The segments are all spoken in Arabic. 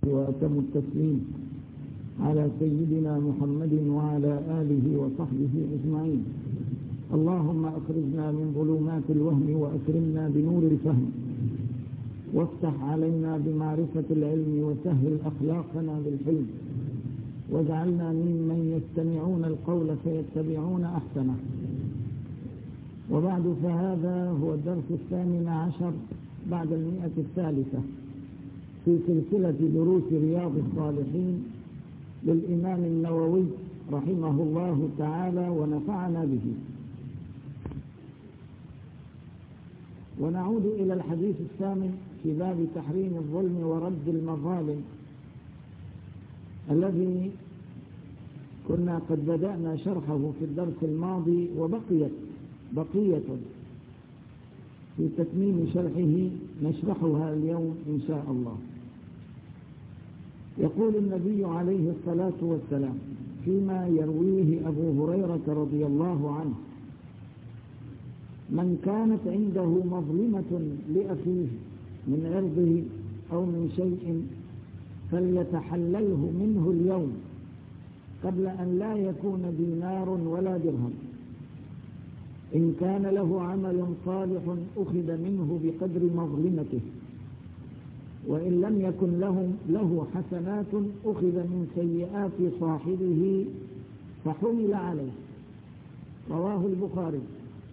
وأتم التسليم على سيدنا محمد وعلى آله وصحبه أجمعين. اللهم أخرجنا من ظلمات الوهم وأكرمنا بنور الفهم، وافتح علينا بمعرفة العلم وسهل أخلاقنا بالحلم، واجعلنا ممن يستمعون القول فيتبعون أحسنه. وبعد، فهذا هو الدرس 18 بعد 100 في سلسلة دروس رياض الصالحين للإمام النووي رحمه الله تعالى ونفعنا به. ونعود إلى الحديث الثامن في باب تحريم الظلم ورد المظالم، الذي كنا قد بدأنا شرحه في الدرس الماضي، وبقية بقية في تتميم شرحه نشرحها اليوم إن شاء الله. يقول النبي عليه الصلاة والسلام فيما يرويه أبو هريرة رضي الله عنه: من كانت عنده مظلمة لأخيه من عرضه أو من شيء فليتحلله منه اليوم قبل أن لا يكون دينار ولا درهم. إن كان له عمل صالح أخذ منه بقدر مظلمته، وإن لم يكن له حسنات أخذ من سيئات صاحبه فحمل عليه. رواه البخاري.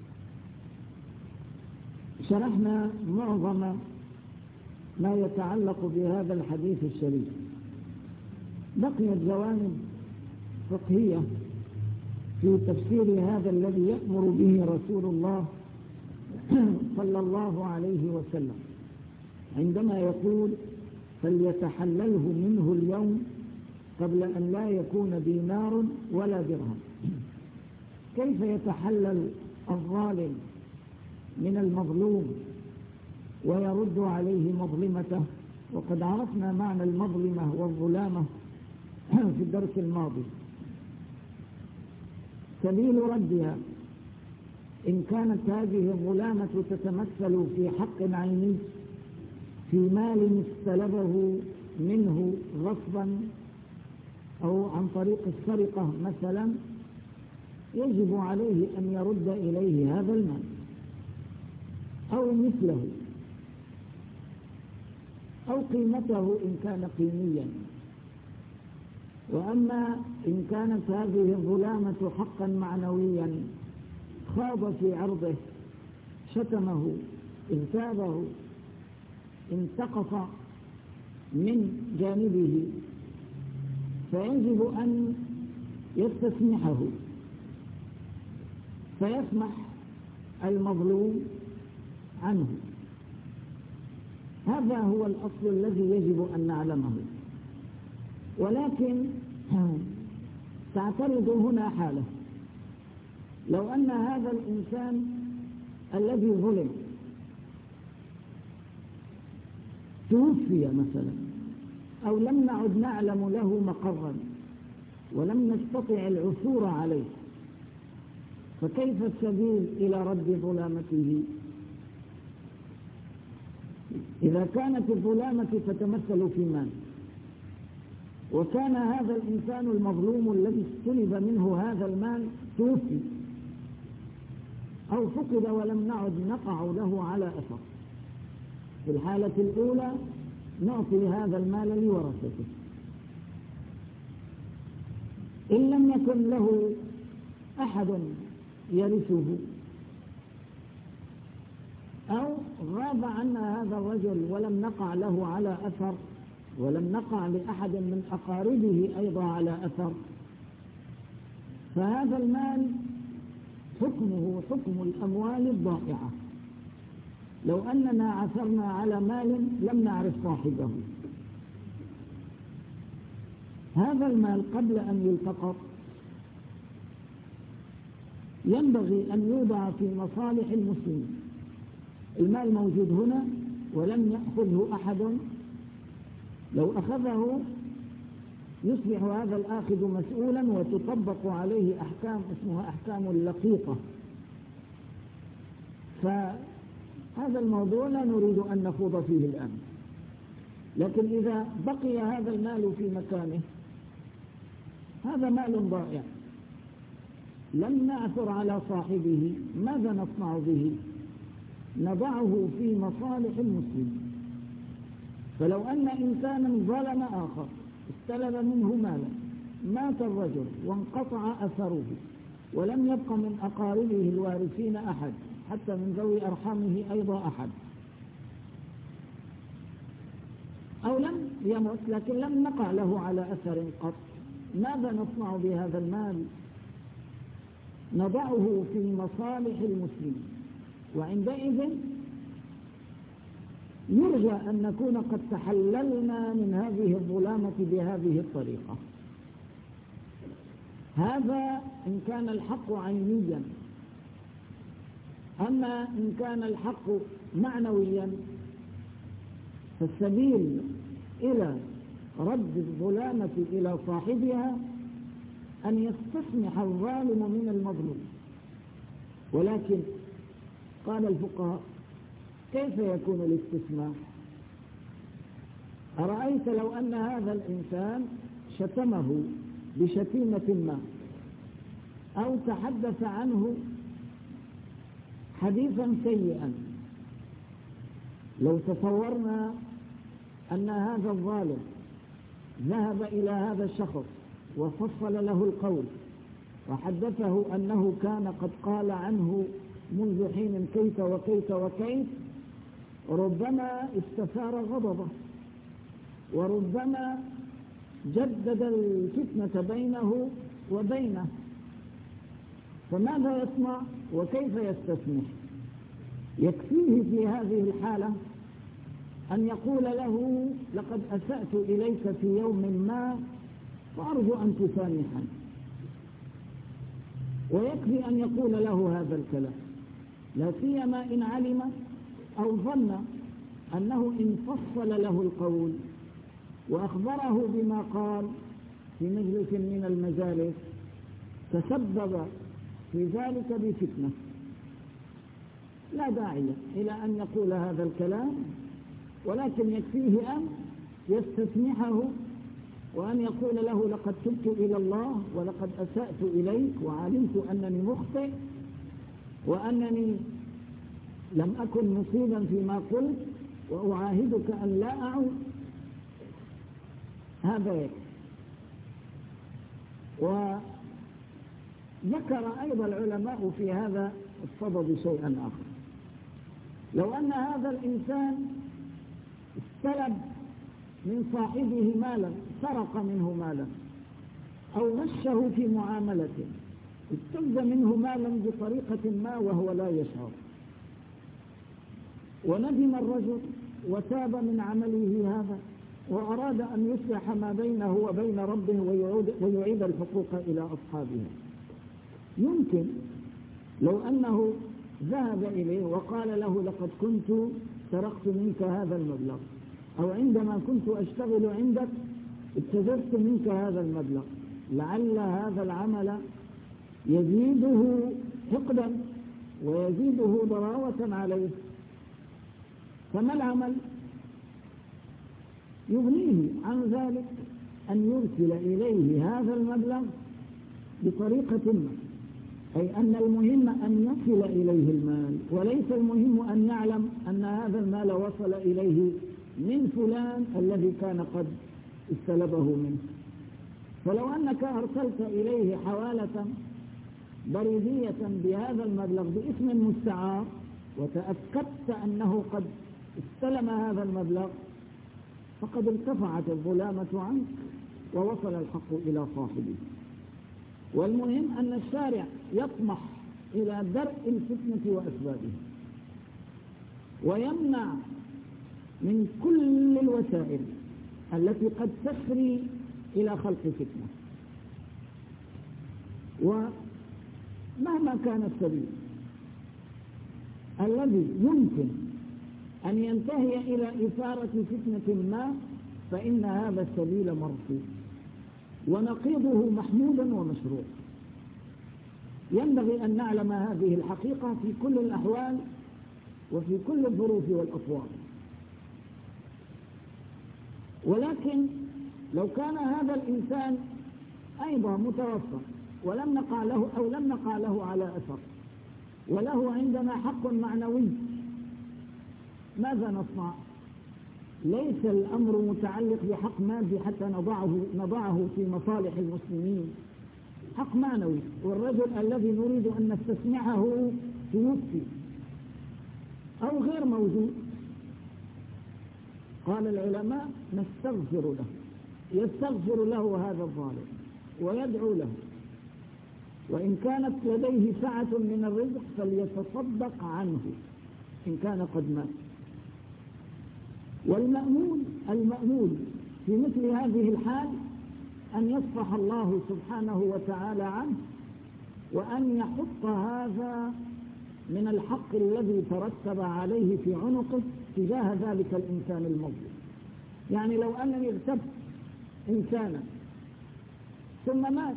شرحنا معظم ما يتعلق بهذا الحديث الشريف. بقيت جوانب فقهية في تفسير هذا الذي يأمر به رسول الله صلى الله عليه وسلم عندما يقول فليتحلله منه اليوم قبل أن لا يكون دينار ولا درهم. كيف يتحلل الظالم من المظلوم ويرد عليه مظلمته؟ وقد عرفنا معنى المظلمة والظلامة في الدرس الماضي. سبيل ردها: إن كانت هذه الظلامة تتمثل في حق عيني، في مال استلبه منه غصبا أو عن طريق السرقة مثلا، يجب عليه أن يرد إليه هذا المال أو مثله أو قيمته إن كان قيميا. وأما إن كانت هذه الظلامة حقا معنويا، خاض في عرضه، شتمه، اغتابه، انتقص من جانبه، فيجب أن يستسمحه، فيسمح المظلوم عنه. هذا هو الأصل الذي يجب أن نعلمه. ولكن تعترض هنا حالة: لو أن هذا الإنسان الذي ظلم توفي مثلا، أو لم نعد نعلم له مقرا ولم نستطع العثور عليه، فكيف السبيل إلى رد ظلامته؟ إذا كانت الظلامة تتمثل في مال، وكان هذا الإنسان المظلوم الذي استلب منه هذا المال توفي أو فقد ولم نعد نقع له على أثر، في الحالة الأولى نعطي هذا المال لورثته. إن لم يكن له أحد يرثه، أو غاب عنا هذا الرجل ولم نقع له على أثر، ولم نقع لأحد من أقاربه أيضا على أثر، فهذا المال حكمه حكم الأموال الضائعة. لو أننا عثرنا على مال لم نعرف صاحبه، هذا المال قبل أن يلتقط ينبغي أن يوضع في مصالح المسلمين. المال موجود هنا ولم يأخذه أحد، لو أخذه يصبح هذا الآخذ مسؤولا وتطبق عليه أحكام اسمها أحكام اللقيطة. فهذا الموضوع لا نريد أن نخوض فيه الآن. لكن إذا بقي هذا المال في مكانه هذا مال ضائع لم نعثر على صاحبه، ماذا نصنع به؟ نضعه في مصالح المسلمين. فلو أن إنسانا ظلم آخر استلب منه مالا، مات الرجل وانقطع أثره ولم يبق من أقاربه الوارثين أحد، حتى من ذوي أرحامه أيضا أحد، أو لم يمت لكن لم نقع له على أثر قط، ماذا نصنع بهذا المال؟ نضعه في مصالح المسلمين، وعندئذ يرجى أن نكون قد تحللنا من هذه الظلامة بهذه الطريقة. هذا إن كان الحق عينيا. أما إن كان الحق معنويا فالسبيل إلى رد الظلامة إلى صاحبها أن يستسمح الظالم من المظلوم. ولكن قال الفقهاء كيف يكون الاستسماح؟ أرأيت لو أن هذا الإنسان شتمه بشتيمة ما أو تحدث عنه حديثا سيئا، لو تصورنا أن هذا الظالم ذهب إلى هذا الشخص وفصل له القول وحدثه أنه كان قد قال عنه منذ حين كيف وكيف وكيف، ربما استثار غضبه وربما جدد الفتنة بينه وبينه، فماذا يصنع وكيف يستسمح؟ يكفيه في هذه الحالة أن يقول له لقد أسأت إليك في يوم ما فأرجو أن تسامحني، ويكفي أن يقول له هذا الكلام، لا سيما إن علم أو ظن أنه إن فصل له القول وأخبره بما قال في مجلس من المجالس تسبب في ذلك بفتنة. لا داعي إلى أن يقول هذا الكلام، ولكن يكفيه أن يستسمحه وأن يقول له لقد تبت إلى الله ولقد أسأت إليك وعلمت أنني مخطئ وأنني لم أكن مصيبا فيما قلت وأعاهدك أن لا أعود. هذا يكفي. وذكر أيضا العلماء في هذا الصدد شيئا آخر. لو أن هذا الإنسان استلب من صاحبه مالا، سرق منه مالا أو غشه في معاملته، استلب منه مالا بطريقة ما وهو لا يشعر، وندم الرجل وتاب من عمله هذا وأراد أن يصلح ما بينه وبين ربه ويعيد الحقوق إلى أصحابها، يمكن لو أنه ذهب إليه وقال له لقد كنت سرقت منك هذا المبلغ، أو عندما كنت أشتغل عندك ابتززت منك هذا المبلغ، لعل هذا العمل يزيده حقدا ويزيده ضراوة عليه، فما العمل؟ يغنيه عن ذلك أن يرسل إليه هذا المبلغ بطريقة ما، أي أن المهم أن يصل إليه المال، وليس المهم أن يعلم أن هذا المال وصل إليه من فلان الذي كان قد استلبه منه. فلو أنك أرسلت إليه حوالة بريدية بهذا المبلغ باسم مستعار وتأكدت أنه قد استلم هذا المبلغ فقد ارتفعت الظلامة عنك ووصل الحق إلى صاحبه. والمهم أن الشارع يطمح إلى درء الفتنة وأسبابها ويمنع من كل الوسائل التي قد تسري إلى خلق فتنة، ومهما كان السبيل الذي يمكن أن ينتهي إلى إثارة فتنة ما فإن هذا السبيل مرفوض ونقيضه محمود ومشروع. ينبغي أن نعلم هذه الحقيقة في كل الأحوال وفي كل الظروف والأطوار. ولكن لو كان هذا الإنسان أيضا متوفى ولم نقع له أو لم نقع له على أثر وله عندنا حق معنوي، ماذا نصنع؟ ليس الأمر متعلق بحق مادي حتى نضعه في مصالح المسلمين، حق معنوي. والرجل الذي نريد أن نستسمعه توفي أو غير موجود، قال العلماء نستغفر له، يستغفر له هذا الظالم ويدعو له، وإن كانت لديه سعة من الرزق فليتصدق عنه إن كان قد مات. والمأمول في مثل هذه الحال أن يصفح الله سبحانه وتعالى عنه، وأن يحط هذا من الحق الذي ترتب عليه في عنقه تجاه ذلك الإنسان المظلوم. يعني لو أنني اغتبت إنسانا ثم مات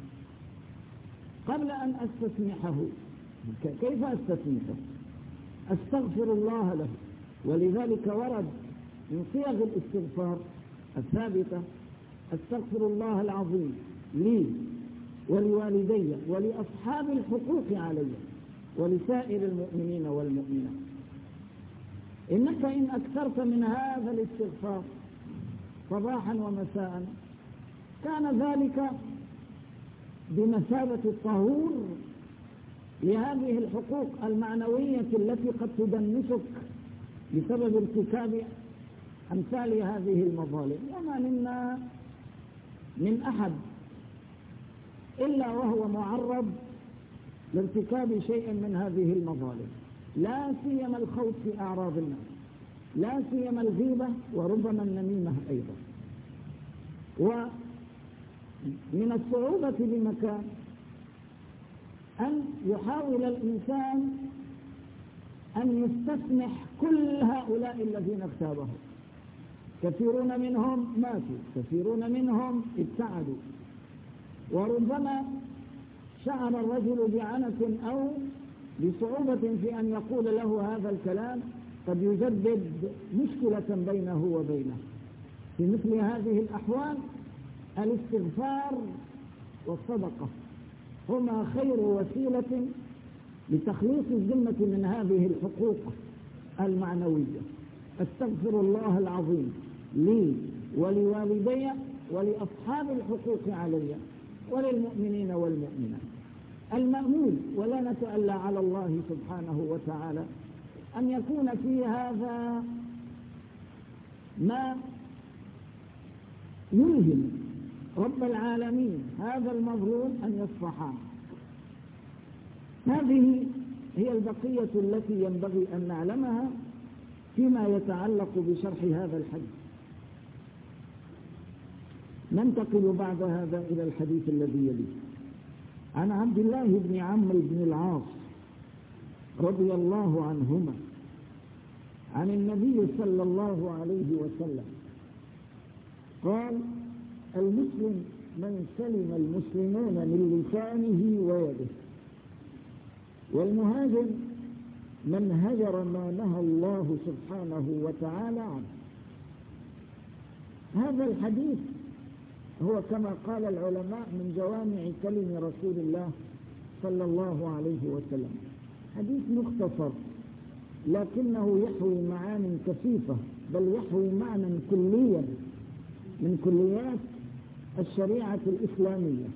قبل أن أستسمحه، كيف أستسمحه؟ أستغفر الله له. ولذلك ورد من صيغ الاستغفار الثابتة: أستغفر الله العظيم لي ولوالدي ولأصحاب الحقوق علي ولسائر المؤمنين والمؤمنات. إنك إن أكثرت من هذا الاستغفار صباحا ومساء كان ذلك بمثابة الطهور لهذه الحقوق المعنوية التي قد تدنسك بسبب ارتكاب أمثال هذه المظالم. وما منا من أحد إلا وهو معرض لارتكاب شيء من هذه المظالم، لا سيما الخوض في أعراض الناس، لا سيما الغيبة وربما النميمة أيضا. ومن الصعوبة بمكان أن يحاول الإنسان أن يستسمح كل هؤلاء الذين اغتابهم. كثيرون منهم ماتوا، كثيرون منهم ابتعدوا، وربما شعر الرجل بعنة أو بصعوبة في أن يقول له هذا الكلام قد يجدد مشكلة بينه وبينه. في مثل هذه الأحوال الاستغفار والصدقة هما خير وسيلة لتخليص الذمة من هذه الحقوق المعنوية. أستغفر الله العظيم لي ولوالدي ولأصحاب الحقوق علي وللمؤمنين والمؤمنات. المأمول، ولا نتألى على الله سبحانه وتعالى أن يكون في هذا ما يلهم رب العالمين هذا المظلوم أن يصفح عنه. هذه هي البقية التي ينبغي أن نعلمها فيما يتعلق بشرح هذا الحديث. ننتقل بعد هذا إلى الحديث الذي يليه. عن عبد الله بن عمرو بن العاص رضي الله عنهما عن النبي صلى الله عليه وسلم قال: المسلم من سلم المسلمون من لسانه ويده، والمهاجر من هجر ما نهى الله سبحانه وتعالى عنه. هذا الحديث هو كما قال العلماء من جوامع كلم رسول الله صلى الله عليه وسلم، حديث مختصر لكنه يحوي معاني كثيفة، بل يحوي معنى كليا من كليات الشريعة الإسلامية.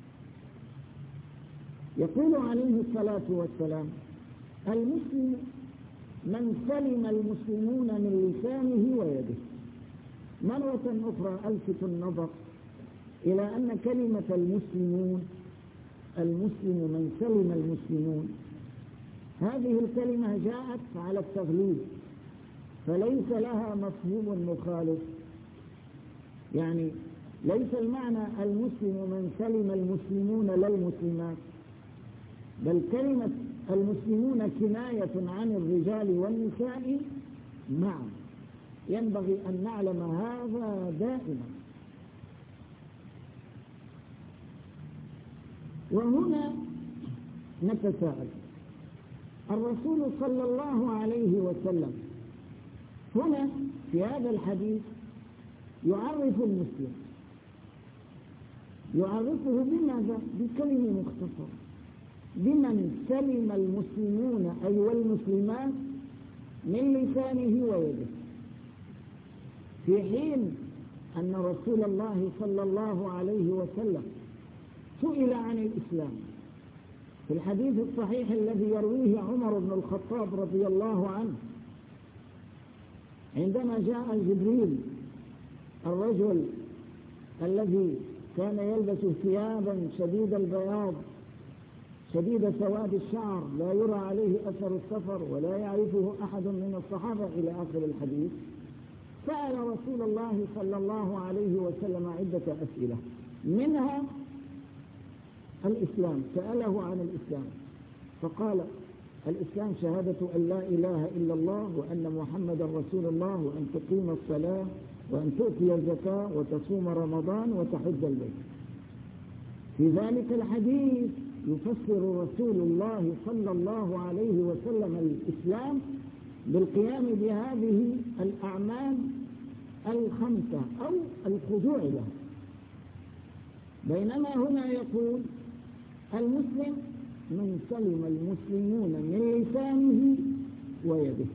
يقول عليه الصلاة والسلام: المسلم من سلم المسلمون من لسانه ويده. مرة أخرى ألفت النظر إلى أن كلمة المسلمون، المسلم من سلم المسلمون، هذه الكلمة جاءت على التغليب فليس لها مفهوم مخالف. يعني ليس المعنى المسلم من سلم المسلمون لا المسلمات، بل كلمة المسلمون كناية عن الرجال والنساء معا. ينبغي أن نعلم هذا دائما. وهنا نتساءل: الرسول صلى الله عليه وسلم هنا في هذا الحديث يعرف المسلم، يعرفه بماذا؟ بكلمة مختصرة: بمن سلم المسلمون أي والمسلمات من لسانه ويده. في حين أن رسول الله صلى الله عليه وسلم سئل عن الإسلام في الحديث الصحيح الذي يرويه عمر بن الخطاب رضي الله عنه، عندما جاء جبريل الرجل الذي كان يلبس ثيابا شديد البياض شديد سواد الشعر لا يرى عليه أثر السفر ولا يعرفه أحد من الصحابة إلى آخر الحديث، سأل رسول الله صلى الله عليه وسلم عدة أسئلة، منها الإسلام. سأله عن الإسلام فقال: الإسلام شهادة أن لا إله إلا الله وأن محمدا رسول الله وأن تقيم الصلاة وأن تؤتي الزكاة وتصوم رمضان وتحج البيت. في ذلك الحديث يفسر رسول الله صلى الله عليه وسلم الإسلام بالقيام بهذه الأعمال الخمسة أو الخضوع له، بينما هنا يقول: المسلم من سلم المسلمون من لسانه ويده.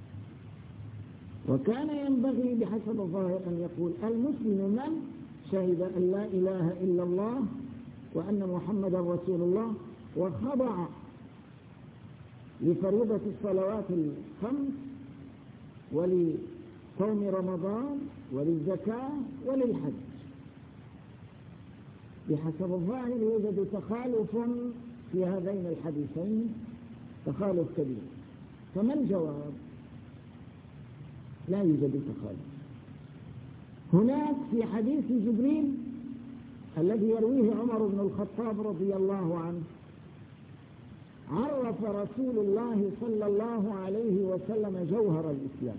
وكان ينبغي بحسب الظاهر أن يقول: المسلم من شهد أن لا إله إلا الله وأن محمدا رسول الله وخضع لفريضة الصلوات الخمس ولصوم رمضان وللزكاة وللحج. بحسب الظاهر يوجد تخالف في هذين الحديثين، تخالف كبير. فما الجواب؟ لا يوجد تخالف. هناك في حديث جبريل الذي يرويه عمر بن الخطاب رضي الله عنه، عرف رسول الله صلى الله عليه وسلم جوهر الإسلام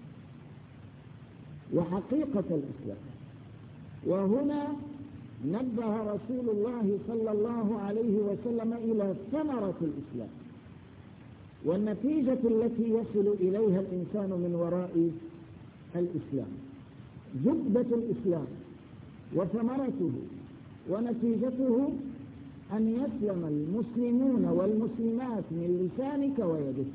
وحقيقة الإسلام. وهنا نبه رسول الله صلى الله عليه وسلم إلى ثمرة الإسلام والنتيجة التي يصل إليها الإنسان من وراء الإسلام. زبدة الإسلام وثمرته ونتيجته أن يسلم المسلمون والمسلمات من لسانك ويدك.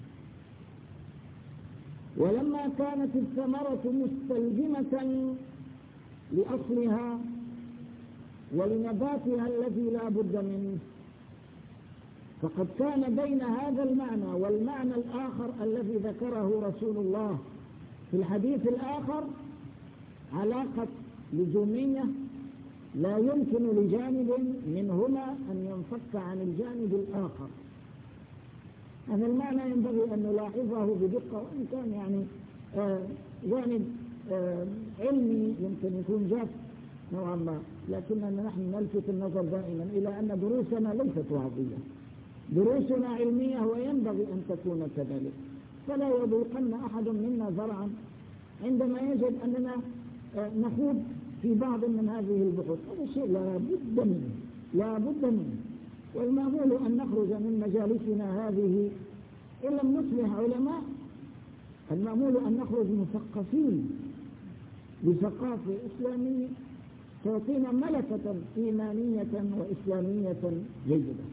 ولما كانت الثمرة مستلزمة لأصلها ولنباتها الذي لا بد منه، فقد كان بين هذا المعنى والمعنى الآخر الذي ذكره رسول الله في الحديث الآخر علاقة لزومية لا يمكن لجانب منهما أن ينفك عن الجانب الآخر. هذا المعنى ينبغي أن نلاحظه بدقة، وإن كان جانب علمي يمكن يكون جاف نوعا ما، لكننا نحن نلفت النظر دائما إلى أن دروسنا ليست وعظية، دروسنا علمية وينبغي أن تكون كذلك. فلا يذوقن أحد منا ذرعا عندما يجد أننا نخوض في بعض من هذه البحوث. هذا شيء لا بد منه. والمأمول أن نخرج من مجالسنا هذه إن لم نصبح علماء، المأمول أن نخرج مثقفين بثقافة إسلامية تعطينا ملكة إيمانية وإسلامية جيدة.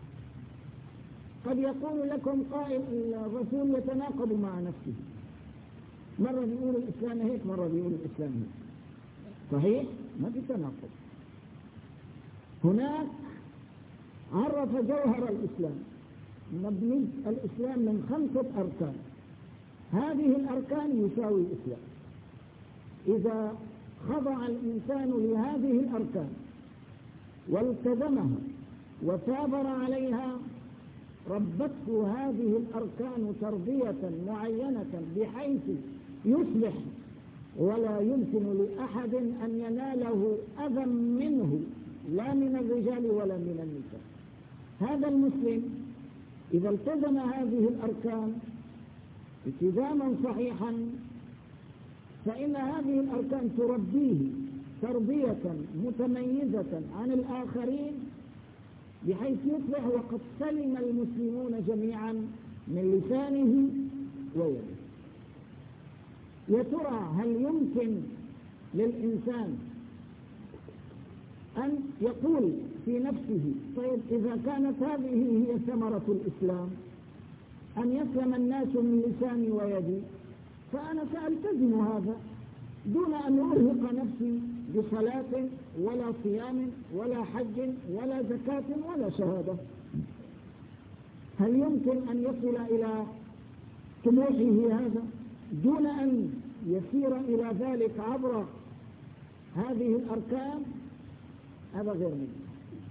قد يقول لكم قائل: الرسول يتناقض مع نفسه، مرة بيقول الإسلام هيك مرة بيقول الإسلام هيك. صحيح؟ ما في تناقض. هناك عرف جوهر الإسلام، مبني الإسلام من 5 أركان، هذه الأركان يساوي الإسلام. إذا خضع الإنسان لهذه الأركان والتزمها وثابر عليها ربته هذه الأركان تربية معينة بحيث يصبح ولا يمكن لأحد أن يناله أذى منه لا من الرجال ولا من النساء. هذا المسلم إذا التزم هذه الأركان التزاما صحيحا فإن هذه الأركان تربيه تربية متميزة عن الآخرين بحيث يصبح وقد سلم المسلمون جميعا من لسانه ويده. يا ترى هل يمكن للإنسان أن يقول في نفسه طيب إذا كانت هذه هي ثمرة الإسلام أن يسلم الناس من لساني ويدي فأنا سألتزم هذا دون أن أرهق نفسي بصلاة ولا صيام ولا حج ولا زكاة ولا شهادة. هل يمكن أن يصل إلى طموحه هذا دون أن يسير إلى ذلك عبر هذه الأركان؟ هذا غير ممكن.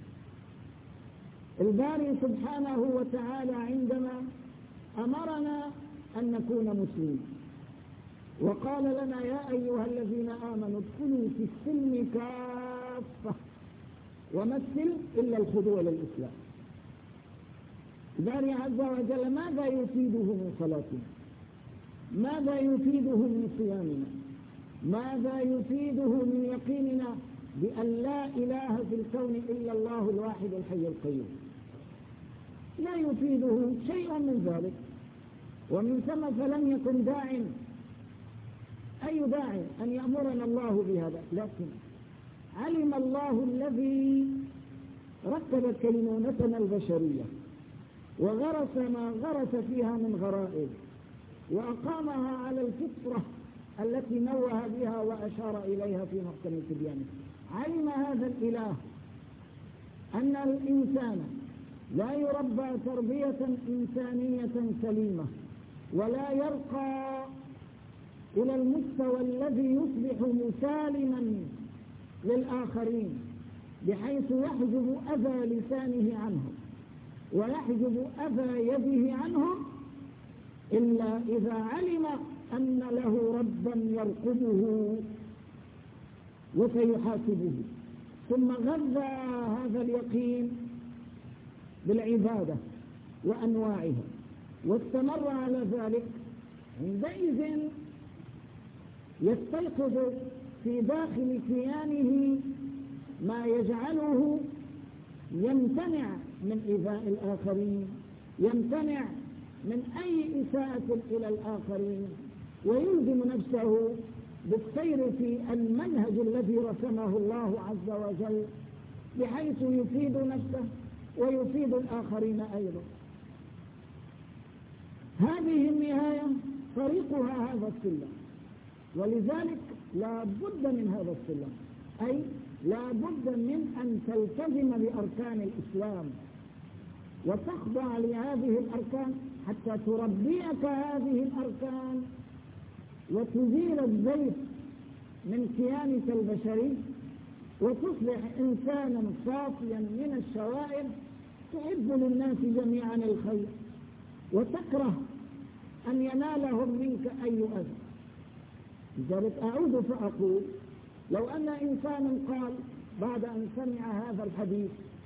الباري سبحانه وتعالى عندما أمرنا أن نكون مسلمين وقال لنا يا أيها الذين آمنوا ادخلوا في السلم كافة وما السلم إلا الخضوع للإسلام. الباري عز وجل ماذا يفيده من صلاتنا؟ ماذا يفيده من صيامنا؟ ماذا يفيده من يقيننا بأن لا إله في الكون إلا الله الواحد الحي القيوم؟ لا يفيده شيء من ذلك. ومن ثم فلم يكن داع أي داع أن يأمرنا الله بهذا، لكن علم الله الذي رتب كينونتنا البشرية وغرس ما غرس فيها من غرائز وأقامها على الفطرة التي نوه بها وأشار إليها في محكم تبيانه. علم هذا الإله أن الإنسان لا يربى تربية إنسانية سليمة ولا يرقى إلى المستوى الذي يصبح مسالما للآخرين بحيث يحجب أذى لسانه عنهم ويحجب أذى يده عنهم إلا إذا علم أن له ربا يرقبه وسيحاسبه، ثم غذى هذا اليقين بالعبادة وأنواعها واستمر على ذلك. عندئذ يستيقظ في داخل كيانه ما يجعله يمتنع من إيذاء الآخرين، يمتنع من أي إساءة إلى الآخرين، ويلزم نفسه بالسير في المنهج الذي رسمه الله عز وجل بحيث يفيد نفسه ويفيد الآخرين أيضا. هذه النهاية طريقها هذا السلم، ولذلك لا بد من هذا السلم، أي لا بد من أن تلتزم بأركان الإسلام وتخضع لهذه الأركان حتى تربيك هذه الأركان وتزيل الزيت من كيانك البشري وتصبح إنسانا صافيا من الشوائب تحب للناس جميعا الخير وتكره أن ينالهم منك أي أذى. لذلك أعود فأقول لو أن إنسانا قال بعد أن سمع هذا الحديث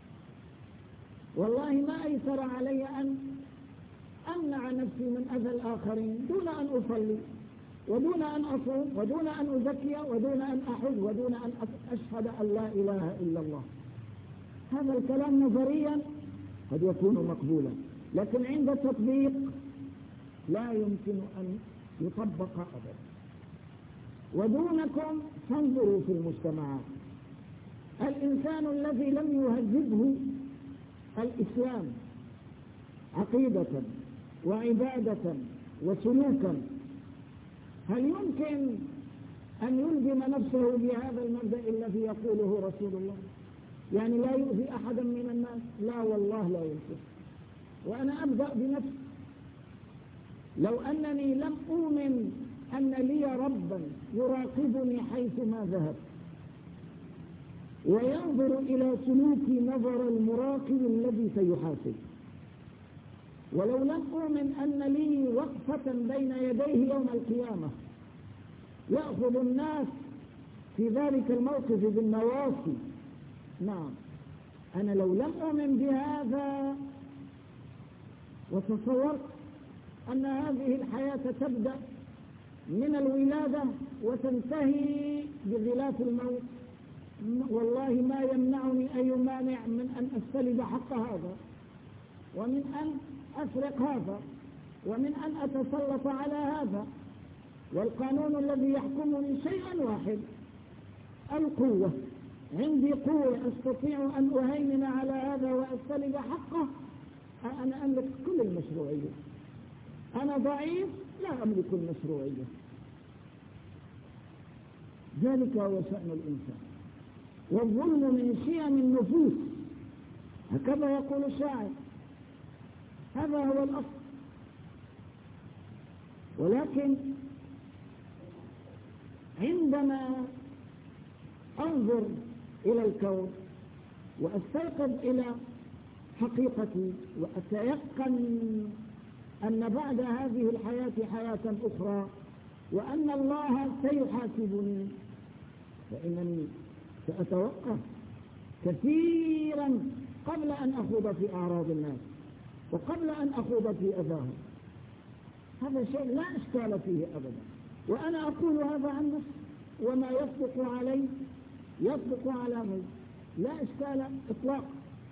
والله ما أيسر علي أن أمنع نفسي من أذى الآخرين دون أن أصلي ودون أن أصوم ودون أن أزكي ودون أن أحج ودون أن أشهد أن لا إله إلا الله، هذا الكلام نظريا قد يكون مقبولا، لكن عند التطبيق لا يمكن أن يطبق أبدا. ودونكم فانظروا في المجتمعات، الإنسان الذي لم يهذبه الإسلام عقيدة وعبادة وسلوكا هل يمكن أن يلزم نفسه بهذا المبدأ الذي يقوله رسول الله؟ يعني لا يؤذي أحدا من الناس؟ لا والله لا يمكن. وأنا أبدأ بنفسي، لو أنني لم أؤمن أن لي ربا يراقبني حيثما ذهب وينظر إلى سلوكي نظر المراقب الذي سيحاسب، ولو لم أؤمن أن لي وقفة بين يديه يوم القيامة يأخذ الناس في ذلك الموقف بالنواصي، نعم أنا لو لم أؤمن بهذا وتصورت أن هذه الحياة تبدأ من الولادة وتنتهي بغلاف الموت، والله ما يمنعني أي مانع من أن أستلب حق هذا ومن أن أسرق هذا ومن أن أتسلط على هذا، والقانون الذي يحكمني شيئا واحد القوة، عندي قوة أستطيع أن أهيمن على هذا وأستلب حقه، أنا أملك كل المشروعية. أنا ضعيف لا أملك المشروعية. ذلك هو شأن الإنسان. والظلم من شيم النفوس، هكذا يقول الشاعر، هذا هو الأصل. ولكن عندما أنظر إلى الكون وأستيقظ إلى حقيقتي وأتيقن أن بعد هذه الحياة حياة أخرى وأن الله سيحاسبني، فإنني سأتوقف كثيرا قبل أن أخوض في أعراض الناس وقبل أن أخوض في أذاهم. هذا شيء لا إشكال فيه أبدا، وأنا أقول هذا عن نفسي، وما يصدق علي يصدق على غيري، لا إشكال إطلاقا.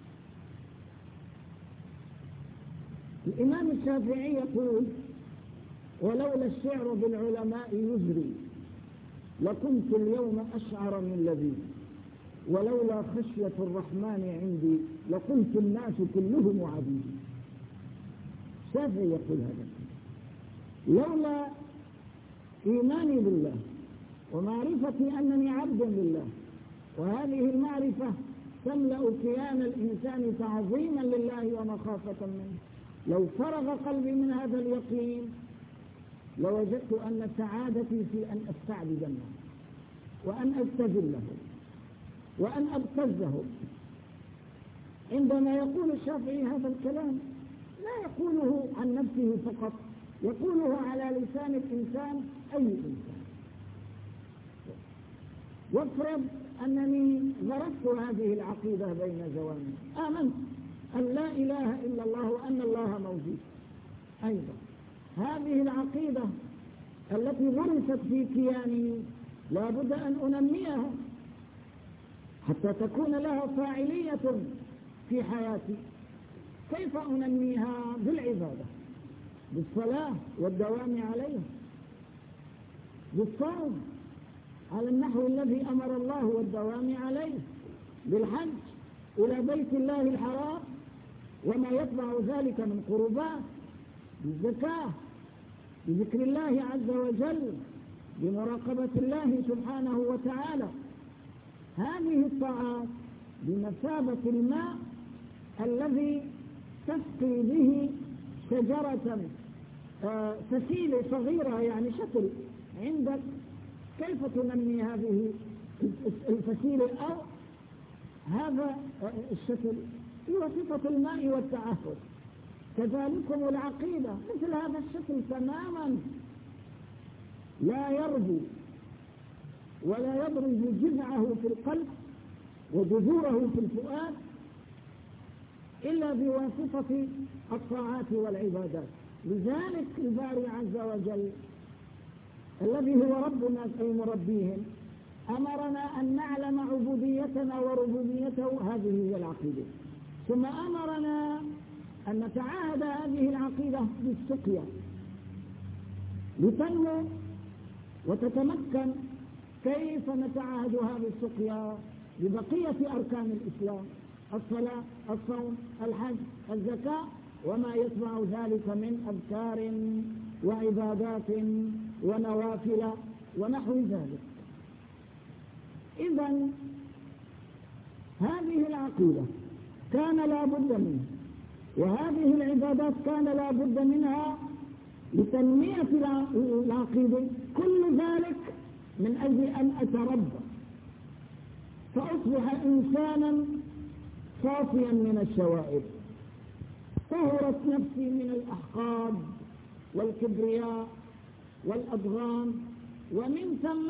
الإمام الشافعي يقول: ولولا الشعر بالعلماء يجري لكنت اليوم أشعر من لذيذ، ولولا خشية الرحمن عندي لكنت الناس كلهم عبيد. الشافعي يقول هذا: لولا إيماني بالله ومعرفتي أنني عبد لله، وهذه المعرفة تملأ كيان الإنسان تعظيما لله ومخافة منه، لو فرغ قلبي من هذا اليقين لوجدت أن سعادتي في أن أستعبد الناس وأن أستذله وأن أبتزه. عندما يقول الشافعي هذا الكلام لا يقوله عن نفسه فقط، يقوله على لسان الإنسان، أي إنسان. وافرض أنني غرست هذه العقيدة بين جوانبي، آمنت أن لا إله إلا الله وأن الله موجود. أيضا هذه العقيدة التي غرست في كياني لا بد أن أنميها حتى تكون لها فاعلية في حياتي. كيف أنميها؟ بالعبادة، بالصلاة والدوام عليها، بالصوم على النحو الذي أمر الله والدوام عليه، بالحج إلى بيت الله الحرام وما يتبع ذلك من قربات، بالزكاة، بذكر الله عز وجل، بمراقبة الله سبحانه وتعالى. هذه الطاعات بمثابة الماء الذي تسقي به شجرة فسيلة صغيرة، يعني شكل عندك. كيف تنمي هذه الفسيلة أو هذا الشكل؟ بواسطة الماء والتعهد. كذلكم العقيدة مثل هذا الشكل تماما، لا يربو ولا يبرز جذعه في القلب وجذوره في الفؤاد إلا بواسطة الطاعات والعبادات. لذلك الباري عز وجل الذي هو ربنا أي مربيهم أمرنا أن نعلم عبوديتنا وربوبيته، هذه هي العقيدة. ثم أمرنا أن نتعاهد هذه العقيدة بالسقيا لتنمو وتتمكن. كيف نتعاهدها بالسقيا؟ ببقية أركان الإسلام: الصلاة، الصوم، الحج، الزكاة، وما يتبع ذلك من أذكار وعبادات ونوافل ونحو ذلك. إذن هذه العقيدة كان لا بد منها، وهذه العبادات كان لا بد منها لتنمية العقيدة. كل ذلك من أجل أن أتربى فأصبح إنسانا صافيا من الشوائب، طهرت نفسي من الأحقاد والكبرياء والأضغام، ومن ثم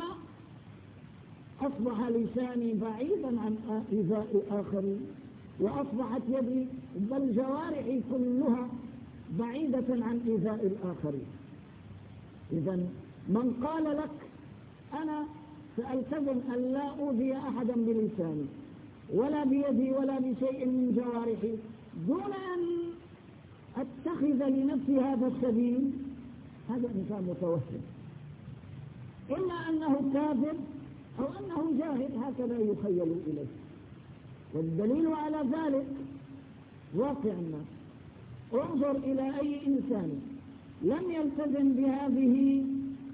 أصبح لساني بعيدا عن إيذاء الآخرين، وأصبحت يدي بل جوارحي كلها بعيدة عن إيذاء الآخرين. إذن من قال لك أنا سألتزم أن لا أؤذي أحدا بلساني ولا بيدي ولا بشيء من جوارحي دون أن أتخذ لنفسي هذا السبيل، هذا إنسان متوهم. إما أنه كاذب أو أنه جاهل هكذا يخيل إليه. والدليل على ذلك واقع الناس. انظر إلى أي إنسان لم يلتزم بهذه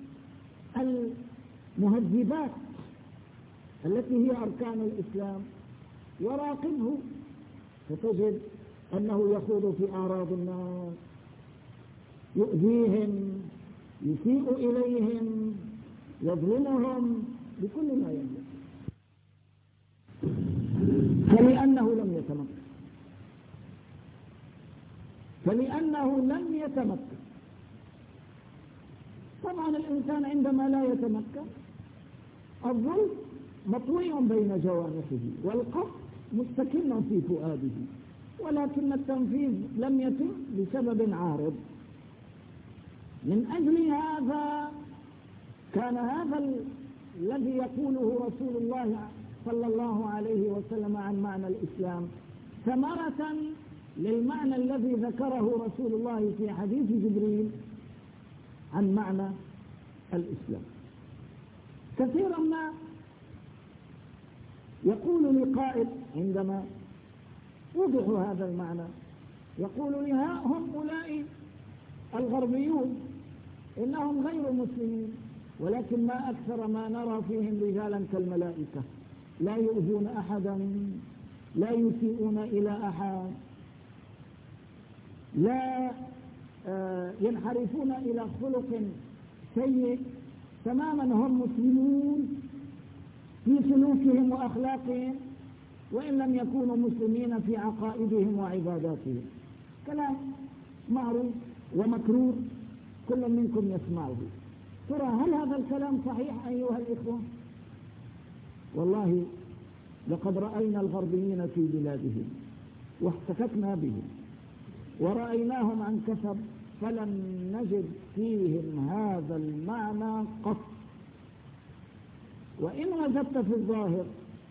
المهذبات التي هي أركان الإسلام وراقبه، فتجد أنه يخوض في أعراض الناس، يؤذيهم، يسيء إليهم، يظلمهم بكل ما يملك، فلأنه لم يتمكن. طبعا الإنسان عندما لا يتمكن الظلم مطوي بين جوانحه والقصد مستكن في فؤاده، ولكن التنفيذ لم يتم بسبب عارض. من أجل هذا كان هذا الذي يقوله رسول الله صلى الله عليه وسلم عن معنى الإسلام ثمرة للمعنى الذي ذكره رسول الله في حديث جبريل عن معنى الإسلام. كثيرا ما يقول لقائل عندما وضح هذا المعنى، يقول لي هؤلاء الغربيون إنهم غير مسلمين، ولكن ما أكثر ما نرى فيهم رجالا كالملائكة، لا يؤذون أحدا، لا يسيئون إلى أحد، لا ينحرفون إلى خلق سيء، تماما هم مسلمون في سلوكهم وأخلاقهم، وإن لم يكونوا مسلمين في عقائدهم وعباداتهم. كلام معروف ومكرور كل منكم يسمعه. ترى هل هذا الكلام صحيح أيها الإخوة؟ والله لقد رأينا الغربيين في بلادهم واحتككنا بهم ورأيناهم عن كثب، فلم نجد فيهم هذا المعنى قط. وإن وجدت في الظاهر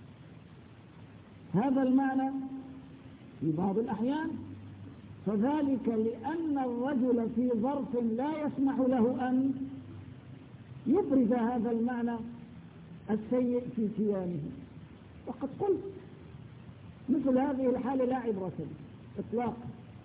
هذا المعنى في بعض الأحيان فذلك لأن الرجل في ظرف لا يسمح له أن يبرز هذا المعنى السيء في كيانه. وقد قلت مثل هذه الحالة لا عبرة إطلاقا.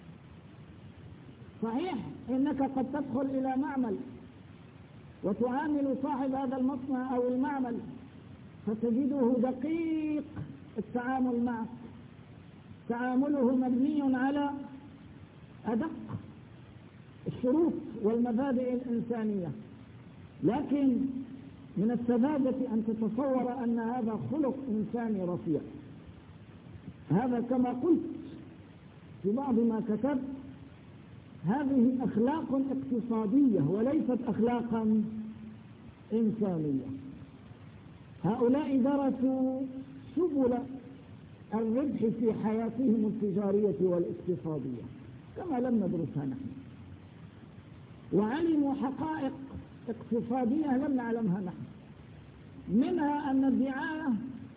صحيح إنك قد تدخل إلى معمل وتعامل صاحب هذا المصنع أو المعمل فتجده دقيق التعامل معه، تعامله مبني على أدق الشروط والمبادئ الإنسانية، لكن من السذاجة أن تتصور أن هذا خلق إنساني رفيع. هذا كما قلت في بعض ما كتبت، هذه أخلاق اقتصادية وليست أخلاقا إنسانية. هؤلاء درسوا سبل الربح في حياتهم التجارية والاقتصادية كما لم ندرسها نحن، وعلموا حقائق اقتصادية لم نعلمها نحن، منها أن الدعاية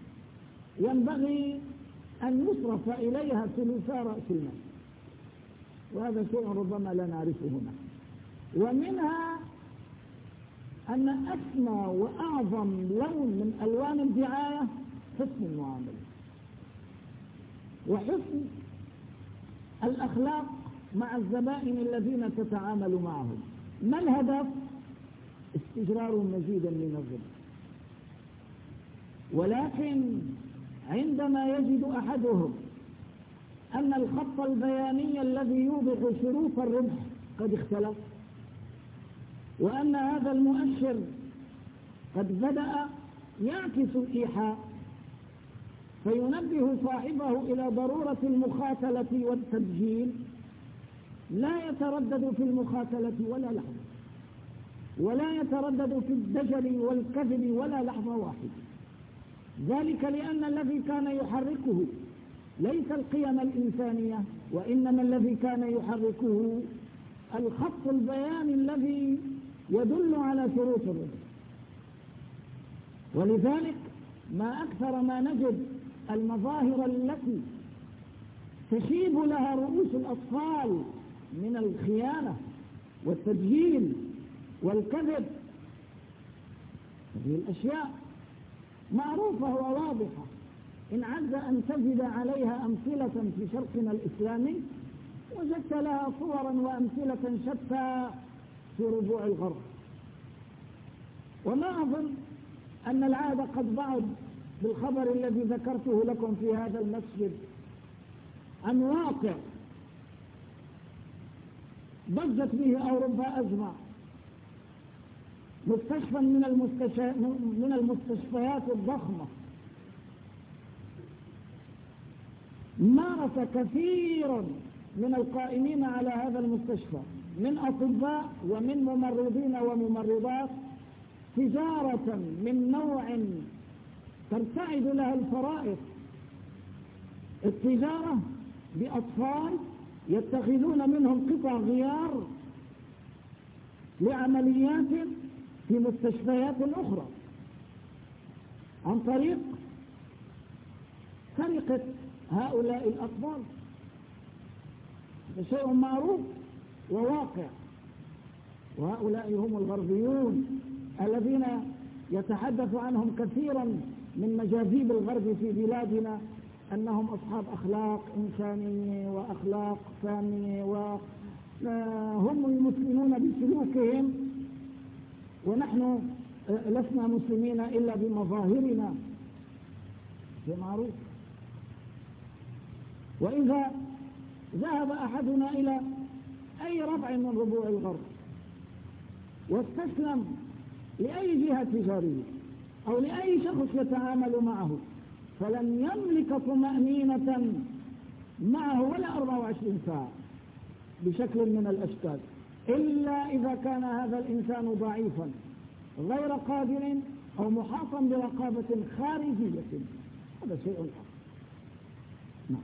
ينبغي أن يصرف إليها ثلثا رأس المال، وهذا شيء ربما لا نعرفه نحن. ومنها أن أسمى وأعظم لون من ألوان الدعاية حسن المعاملة وحسن الأخلاق مع الزبائن الذين تتعامل معهم. ما الهدف؟ استجرار مزيدا من الربح. ولكن عندما يجد أحدهم أن الخط البياني الذي يوضح شروط الربح قد اختلف، وأن هذا المؤشر قد بدأ يعكس الإيحاء، فينبه صاحبه إلى ضرورة المخاتلة والتبجيل، لا يتردد في المخاتلة ولا لحظة، ولا يتردد في الدجل والكذب ولا لحظة واحدة. ذلك لأن الذي كان يحركه ليس القيم الإنسانية، وإنما الذي كان يحركه الخط البياني الذي يدل على شروط الربح. ولذلك ما أكثر ما نجد المظاهر التي تشيب لها رؤوس الأطفال من الخيانة والتدجيل والكذب. هذه الأشياء معروفة وواضحة، إن عز أن تجد عليها أمثلة في شرقنا الإسلامي وجدت لها صورا وأمثلة شتى في ربوع الغرب. وما أظن أن العادة قد بعد بالخبر الذي ذكرته لكم في هذا المسجد عن واقع ضجت به أوروبا أجمع، مستشفى من المستشفيات الضخمة مارس كثير من القائمين على هذا المستشفى من أطباء ومن ممرضين وممرضات تجارة من نوع ترتعد لها الفرائض، التجارة بأطفال يتخذون منهم قطع غيار لعمليات في مستشفيات أخرى عن طريق سرقة هؤلاء الأطفال. هذا شيء معروف وواقع، وهؤلاء هم الغربيون الذين يتحدث عنهم كثيرا من مجاذيب الغرب في بلادنا أنهم أصحاب أخلاق إنسانية وأخلاق سامية، وهم المسلمون بسلوكهم ونحن لسنا مسلمين إلا بمظاهرنا، شيء معروف. وإذا ذهب أحدنا إلى أي ربع من ربوع الغرب واستسلم لأي جهة تجارية أو لأي شخص يتعامل معه فلن يملك طمأنينة معه ولا 24 ساعة بشكل من الأشكال، إلا إذا كان هذا الإنسان ضعيفا غير قادر أو محاطا برقابة خارجية. هذا شيء آخر. نعم.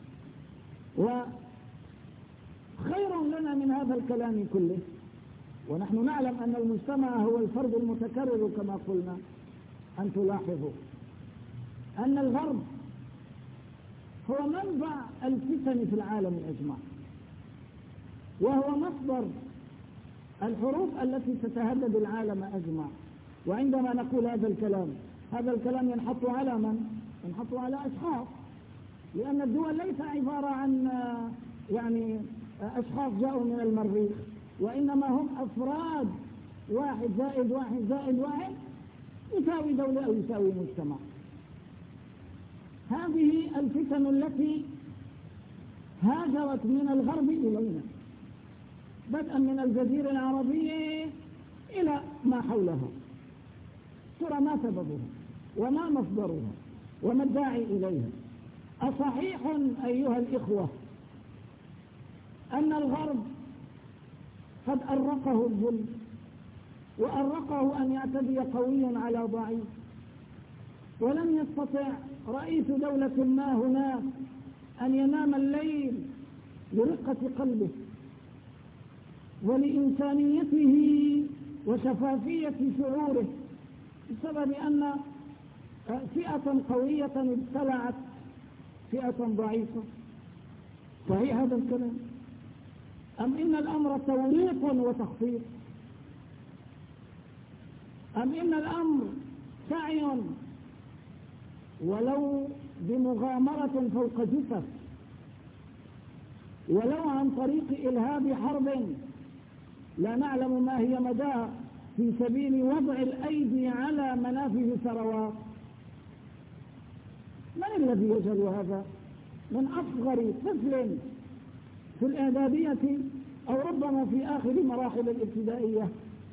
وخير لنا من هذا الكلام كله، ونحن نعلم أن المجتمع هو الفرد المتكرر كما قلنا، أن تلاحظوا أن الغرب هو منبع الفتن في العالم أجمع، وهو مصدر الحروب التي تتهدد العالم أجمع. وعندما نقول هذا الكلام ينحط على من؟ ينحط على أشخاص، لأن الدول ليس عبارة عن أشخاص جاءوا من المريخ، وإنما هم أفراد، 1 زائد 1 زائد 1 يساوي دولة أو يساوي مجتمع. هذه الفتن التي هاجرت من الغرب إلينا بدءا من الجزيرة العربية إلى ما حولها، ترى ما سببها وما مصدرها وما الداعي إليها؟ أصحيح أيها الإخوة أن الغرب قد أرقه الظلم وأرقه أن يعتدي قوي على ضعيف، ولم يستطع رئيس دولة ما هناك أن ينام الليل لرقة قلبه ولإنسانيته وشفافية شعوره، بسبب أن فئة قوية ابتلعت فئة ضعيفة. صحيح هذا الكلام؟ أم إن الأمر توريط وتخطيط؟ أم إن الأمر سعي ولو بمغامرة فوق جثث، ولو عن طريق إلهاب حرب لا نعلم ما هي مداها في سبيل وضع الأيدي على منافذ ثروات؟ من الذي يجهل هذا؟ من أصغر طفل في الإعدادية أو ربما في آخر مراحل الابتدائية.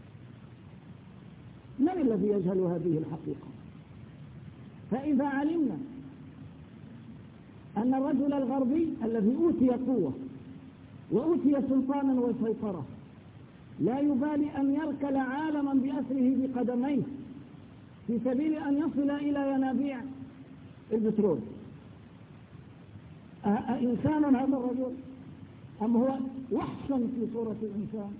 من الذي يجهل هذه الحقيقة؟ فإذا علمنا أن الرجل الغربي الذي أوتي قوة وأوتي سلطانا وسيطرة لا يبالي أن يركل عالما بأسره بقدميه في سبيل أن يصل إلى ينابيع البترول، إنسان هذا الرجل أم هو وحش في صورة الإنسان؟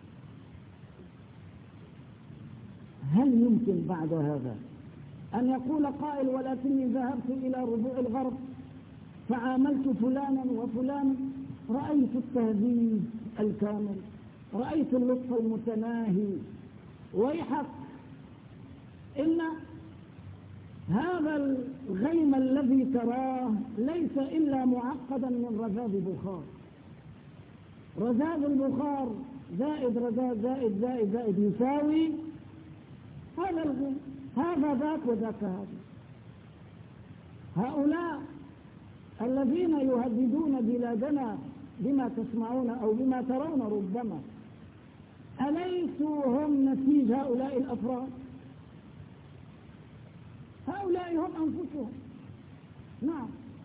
هل يمكن بعد هذا أن يقول قائل ولكني ذهبت إلى ربوع الغرب فعاملت فلانا وفلانا، رأيت التهذيب الكامل، رأيت اللطف المتناهي؟ ويحق، إن هذا الغيم الذي تراه ليس إلا معقدا من رذاذ بخار. رذاذ البخار زائد رذاذ زائد زائد زائد يساوي هذا الغيم، هذا ذاك وذاك هذا. هؤلاء الذين يهددون بلادنا بما تسمعون أو بما ترون ربما، أليسوا هم نسيج هؤلاء الأفراد؟ هؤلاء هم أنفسهم. نعم.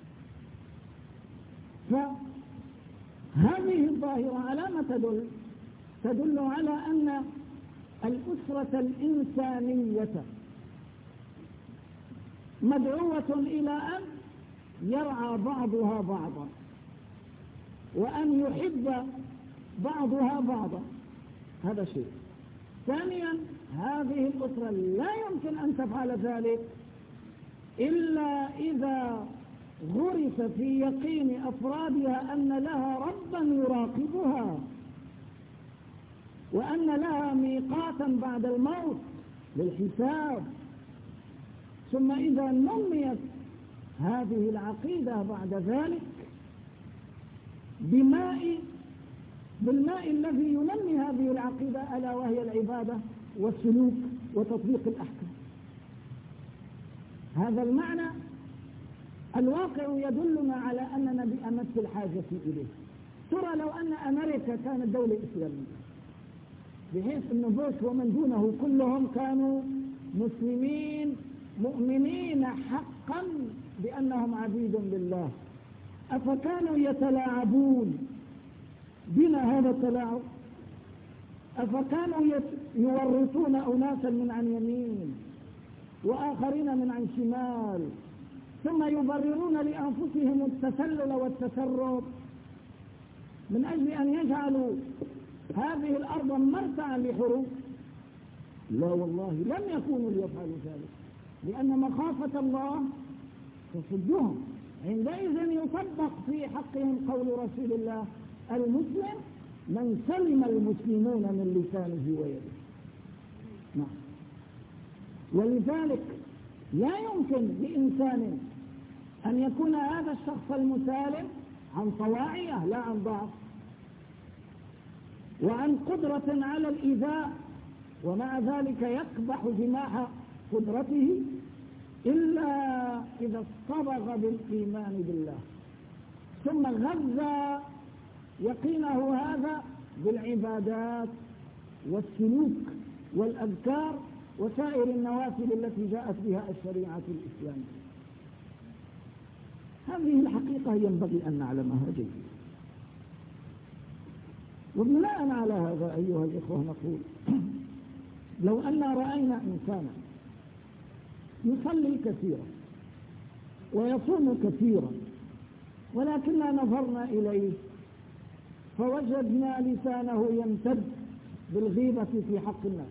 فهذه الظاهرة على ما تدل على أن الأسرة الإنسانية مدعوة إلى أن يرعى بعضها بعضا، وأن يحب بعضها بعضا. هذا شيء. ثانيا، هذه الأسرة لا يمكن أن تفعل ذلك إلا إذا غرس في يقين أفرادها أن لها ربا يراقبها، وأن لها ميقاتا بعد الموت للحساب. ثم إذا نميت هذه العقيدة بعد ذلك بالماء الذي ينمي هذه العقيدة، ألا وهي العبادة والسلوك وتطبيق الأحكام. هذا المعنى الواقع يدلنا على أننا بأمس الحاجة إليه. ترى لو أن أمريكا كانت دولة إسلامية بحيث أن بوش ومن دونه كلهم كانوا مسلمين مؤمنين حقا بأنهم عبيد لله، أفكانوا يتلاعبون بنا هذا التلاعب؟ أفكانوا يورثون أناسا من عن يمين وآخرين من عن شمال، ثم يبررون لأنفسهم التسلل والتسرب من أجل أن يجعلوا هذه الأرض مرتعا لحروب؟ لا والله، لم يكونوا ليفعلوا ذلك، لأن مخافة الله تصدهم. عندئذ يطبق في حقهم قول رسول الله: المسلم من سلم المسلمون من لسانه ويده. نعم. ولذلك لا يمكن لإنسان أن يكون هذا الشخص المسالم عن طواعية لا عن ضعف، وعن قدرة على الإيذاء، ومع ذلك يكبح جماح قدرته، إلا إذا اصطبغ بالإيمان بالله ثم غذى يقينه هذا بالعبادات والسلوك والأذكار وسائر النوافل التي جاءت بها الشريعة الإسلامية. هذه الحقيقة ينبغي أن نعلمها جيدا. وبناء على هذا أيها الإخوة نقول: لو أن رأينا إنسانا يصلي كثيرا ويصوم كثيرا، ولكننا نظرنا إليه فوجدنا لسانه يمتد بالغيبة في حق الناس،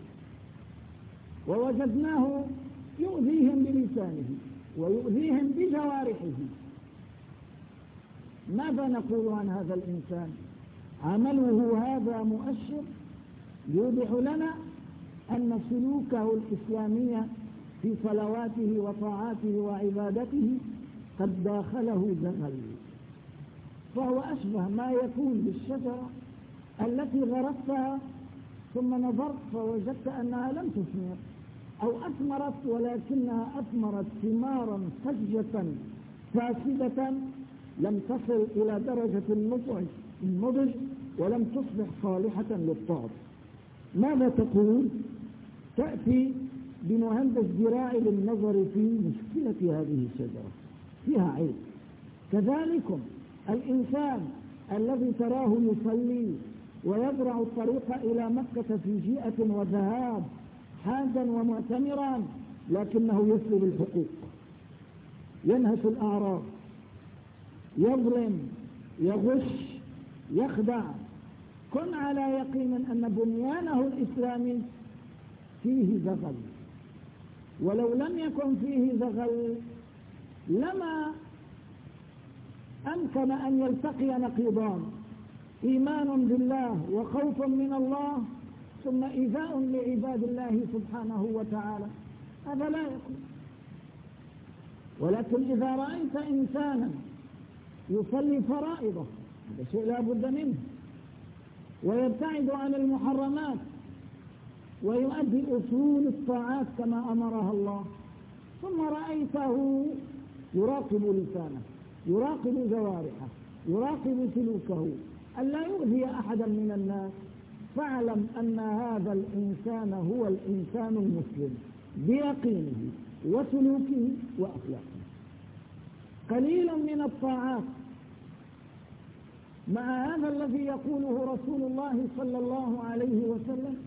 ووجدناه يؤذيهم بلسانه ويؤذيهم بجوارحه، ماذا نقول عن هذا الإنسان؟ عمله هذا مؤشر يوضح لنا أن سلوكه الإسلامي في صلواته وطاعاته وعبادته قد داخله زغل، فهو أشبه ما يكون بالشجرة التي غرستها ثم نظرت فوجدت أنها لم تثمر، أو أثمرت ولكنها أثمرت ثمارا فجة فاسدة لم تصل إلى درجة النضج ولم تصبح صالحة للطعم. ماذا تقول؟ تأتي بمهندس زراعي للنظر في مشكلة هذه الشجرة، فيها عيب. كذلكم الإنسان الذي تراه يصلي ويزرع الطريق إلى مكة في جيئة وذهاب حاجا ومعتمرا، لكنه يسلب الحقوق، ينهش الأعراض، يظلم، يغش، يخدع. كن على يقين أن بنيانه الإسلامي فيه زغل، ولو لم يكن فيه زغل لما أمكن أن يلتقي نقيضان: إيمان بالله وخوف من الله، ثم إيذاء لعباد الله سبحانه وتعالى. هذا لا يكون. ولكن إذا رأيت إنسانا يصلي فرائضه هذا شيء لا بد منه، ويبتعد عن المحرمات، ويؤدي أصول الطاعات كما أمرها الله، ثم رأيته يراقب لسانه، يراقب جوارحه، يراقب سلوكه، ألا يؤذي أحدا من الناس، فاعلم أن هذا الإنسان هو الإنسان المسلم بيقينه وسلوكه وأخلاقه. قليل من الطاعات مع هذا الذي يقوله رسول الله صلى الله عليه وسلم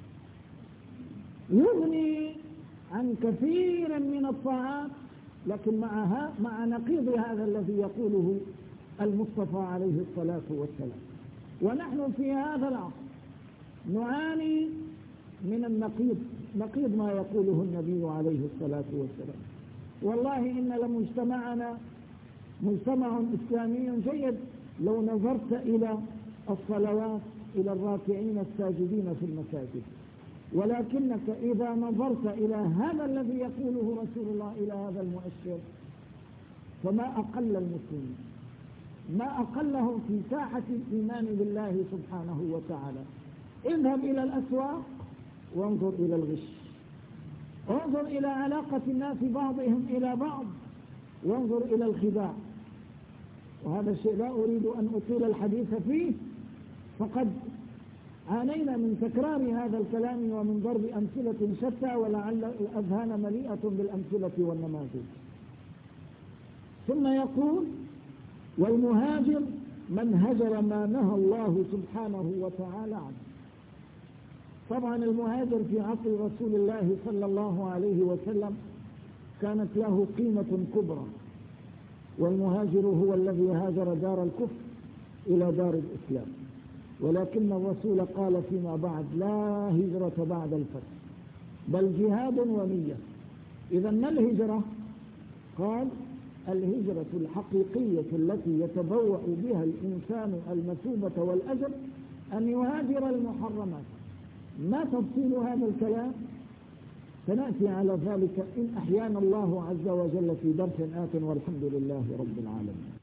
يغني عن كثير من الطاعات، لكن مع نقيض هذا الذي يقوله المصطفى عليه الصلاة والسلام. ونحن في هذا العصر نعاني من النقيض، نقيض ما يقوله النبي عليه الصلاة والسلام. والله إن لمجتمعنا مجتمع إسلامي جيد لو نظرت إلى الصلوات، إلى الراكعين الساجدين في المساجد، ولكنك إذا نظرت إلى هذا الذي يقوله رسول الله، إلى هذا المؤشر، فما أقل المسلمين، ما أقلهم في ساحة الإيمان بالله سبحانه وتعالى. اذهب إلى الأسواق وانظر إلى الغش، انظر إلى علاقة الناس بعضهم إلى بعض، وانظر إلى الخداع. وهذا الشيء لا أريد أن أطيل الحديث فيه، فقد عانينا من تكرار هذا الكلام ومن ضرب أمثلة شتى، ولعل الأذهان مليئة بالأمثلة والنماذج. ثم يقول: والمهاجر من هجر ما نهى الله سبحانه وتعالى عنه. طبعا المهاجر في عصر رسول الله صلى الله عليه وسلم كانت له قيمة كبرى، والمهاجر هو الذي هاجر دار الكفر إلى دار الإسلام. ولكن الرسول قال فيما بعد: لا هجرة بعد الفتح بل جهاد ونية. إذا ما الهجرة؟ قال: الهجرة الحقيقية التي يتبوأ بها الإنسان المثوبة والأجر أن يهاجر المحرمات. ما تفصيل هذا الكلام؟ سنأتي على ذلك إن أحيانا الله عز وجل في درس آت، والحمد لله رب العالمين.